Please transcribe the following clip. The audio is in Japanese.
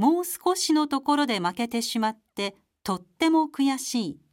もう少しのところで負けてしまってとっても悔しい。